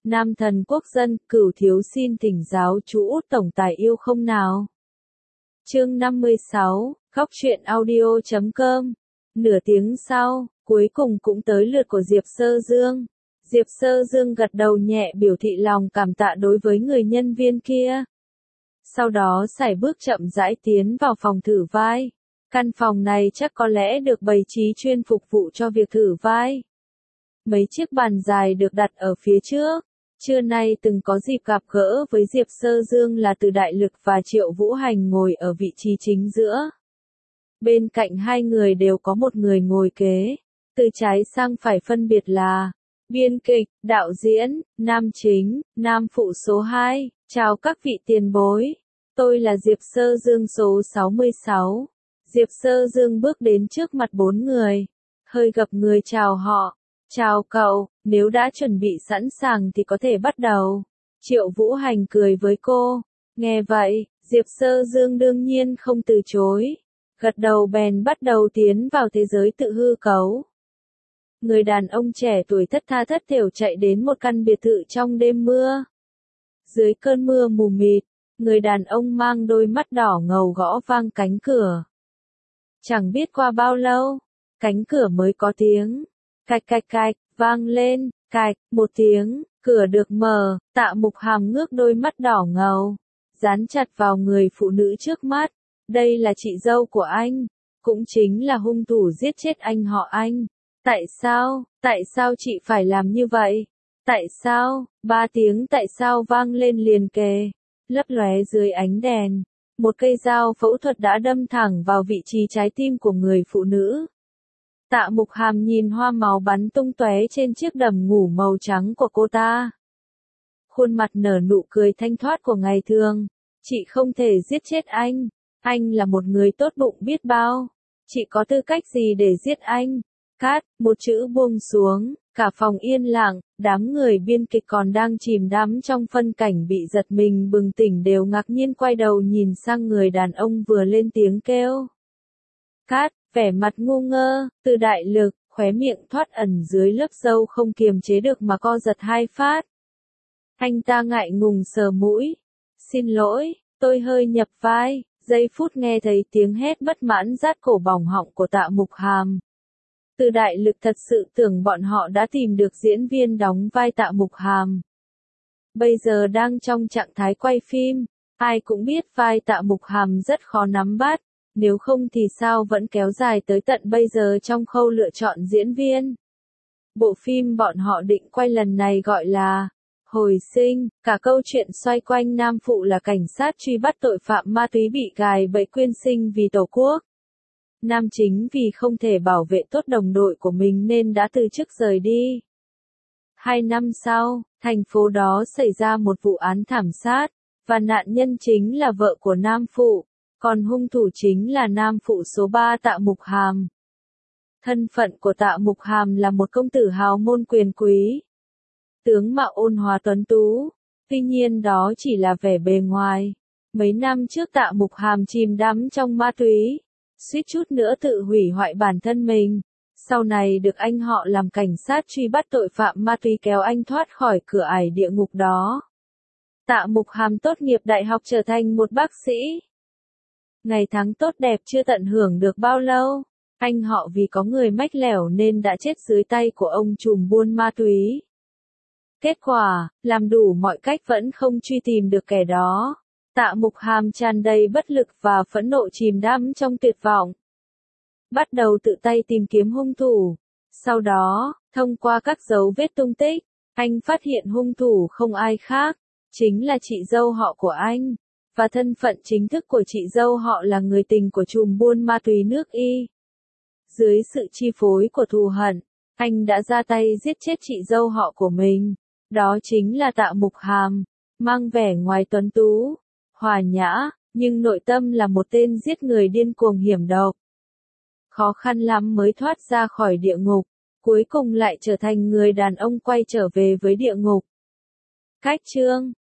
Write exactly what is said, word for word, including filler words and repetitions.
Nam thần quốc dân, Cửu thiếu xin thỉnh giáo chú Út tổng tài yêu không nào. Chương năm mươi sáu, Góc truyện audio chấm com. Nửa tiếng sau, cuối cùng cũng tới lượt của Diệp Sơ Dương. Diệp Sơ Dương gật đầu nhẹ biểu thị lòng cảm tạ đối với người nhân viên kia. Sau đó sải bước chậm rãi tiến vào phòng thử vai. Căn phòng này chắc có lẽ được bày trí chuyên phục vụ cho việc thử vai. Mấy chiếc bàn dài được đặt ở phía trước. Trưa nay từng có dịp gặp gỡ với Diệp Sơ Dương là Từ Đại Lực và Triệu Vũ Hành ngồi ở vị trí chính giữa. Bên cạnh hai người đều có một người ngồi kế. Từ trái sang phải phân biệt là biên kịch, đạo diễn, nam chính, nam phụ số hai. Chào các vị tiền bối. Tôi là Diệp Sơ Dương số sáu mươi sáu. Diệp Sơ Dương bước đến trước mặt bốn người. Hơi gập người chào họ. Chào cậu, nếu đã chuẩn bị sẵn sàng thì có thể bắt đầu. Triệu Vũ Hành cười với cô. Nghe vậy, Diệp Sơ Dương đương nhiên không từ chối. Gật đầu bèn bắt đầu tiến vào thế giới tự hư cấu. Người đàn ông trẻ tuổi thất tha thất thểu chạy đến một căn biệt thự trong đêm mưa. Dưới cơn mưa mù mịt, người đàn ông mang đôi mắt đỏ ngầu gõ vang cánh cửa. Chẳng biết qua bao lâu, cánh cửa mới có tiếng cạch cạch cạch, vang lên, cạch, một tiếng, cửa được mở, Tạ Mục Hàm ngước đôi mắt đỏ ngầu, dán chặt vào người phụ nữ trước mắt. Đây là chị dâu của anh, cũng chính là hung thủ giết chết anh họ anh. Tại sao, tại sao chị phải làm như vậy? Tại sao, ba tiếng tại sao vang lên liền kề, lấp lóe dưới ánh đèn. Một cây dao phẫu thuật đã đâm thẳng vào vị trí trái tim của người phụ nữ. Tạ Mục Hàm nhìn hoa máu bắn tung tóe trên chiếc đầm ngủ màu trắng của cô ta. Khuôn mặt nở nụ cười thanh thoát của ngày thường. Chị không thể giết chết anh. Anh là một người tốt bụng biết bao. Chị có tư cách gì để giết anh? Cát, một chữ buông xuống, cả phòng yên lặng, đám người biên kịch còn đang chìm đắm trong phân cảnh bị giật mình bừng tỉnh đều ngạc nhiên quay đầu nhìn sang người đàn ông vừa lên tiếng kêu. Cát, vẻ mặt ngu ngơ, Từ Đại Lực, khóe miệng thoát ẩn dưới lớp râu không kiềm chế được mà co giật hai phát. Anh ta ngại ngùng sờ mũi. Xin lỗi, tôi hơi nhập vai. Giây phút nghe thấy tiếng hét bất mãn rát cổ bỏng họng của Tạ Mục Hàm. Từ Đại Lực thật sự tưởng bọn họ đã tìm được diễn viên đóng vai Tạ Mục Hàm. Bây giờ đang trong trạng thái quay phim, ai cũng biết vai Tạ Mục Hàm rất khó nắm bắt, nếu không thì sao vẫn kéo dài tới tận bây giờ trong khâu lựa chọn diễn viên. Bộ phim bọn họ định quay lần này gọi là Hồi Sinh, cả câu chuyện xoay quanh nam phụ là cảnh sát truy bắt tội phạm ma túy bị gài bẫy quyên sinh vì Tổ quốc. Nam chính vì không thể bảo vệ tốt đồng đội của mình nên đã từ chức rời đi. Hai năm sau, thành phố đó xảy ra một vụ án thảm sát, và nạn nhân chính là vợ của nam phụ, còn hung thủ chính là nam phụ số ba Tạ Mục Hàm. Thân phận của Tạ Mục Hàm là một công tử hào môn quyền quý. Tướng mạo ôn hòa tuấn tú, tuy nhiên đó chỉ là vẻ bề ngoài. Mấy năm trước Tạ Mục Hàm chìm đắm trong ma túy, suýt chút nữa tự hủy hoại bản thân mình. Sau này được anh họ làm cảnh sát truy bắt tội phạm ma túy kéo anh thoát khỏi cửa ải địa ngục đó. Tạ Mục Hàm tốt nghiệp đại học trở thành một bác sĩ. Ngày tháng tốt đẹp chưa tận hưởng được bao lâu, anh họ vì có người mách lẻo nên đã chết dưới tay của ông trùm buôn ma túy. Kết quả, làm đủ mọi cách vẫn không truy tìm được kẻ đó. Tạ Mục Hàm tràn đầy bất lực và phẫn nộ chìm đắm trong tuyệt vọng. Bắt đầu tự tay tìm kiếm hung thủ. Sau đó, thông qua các dấu vết tung tích, anh phát hiện hung thủ không ai khác, chính là chị dâu họ của anh. Và thân phận chính thức của chị dâu họ là người tình của trùm buôn ma túy nước Y. Dưới sự chi phối của thù hận, anh đã ra tay giết chết chị dâu họ của mình. Đó chính là Tạ Mục Hàm, mang vẻ ngoài tuấn tú, hòa nhã, nhưng nội tâm là một tên giết người điên cuồng hiểm độc. Khó khăn lắm mới thoát ra khỏi địa ngục, cuối cùng lại trở thành người đàn ông quay trở về với địa ngục. Cách chương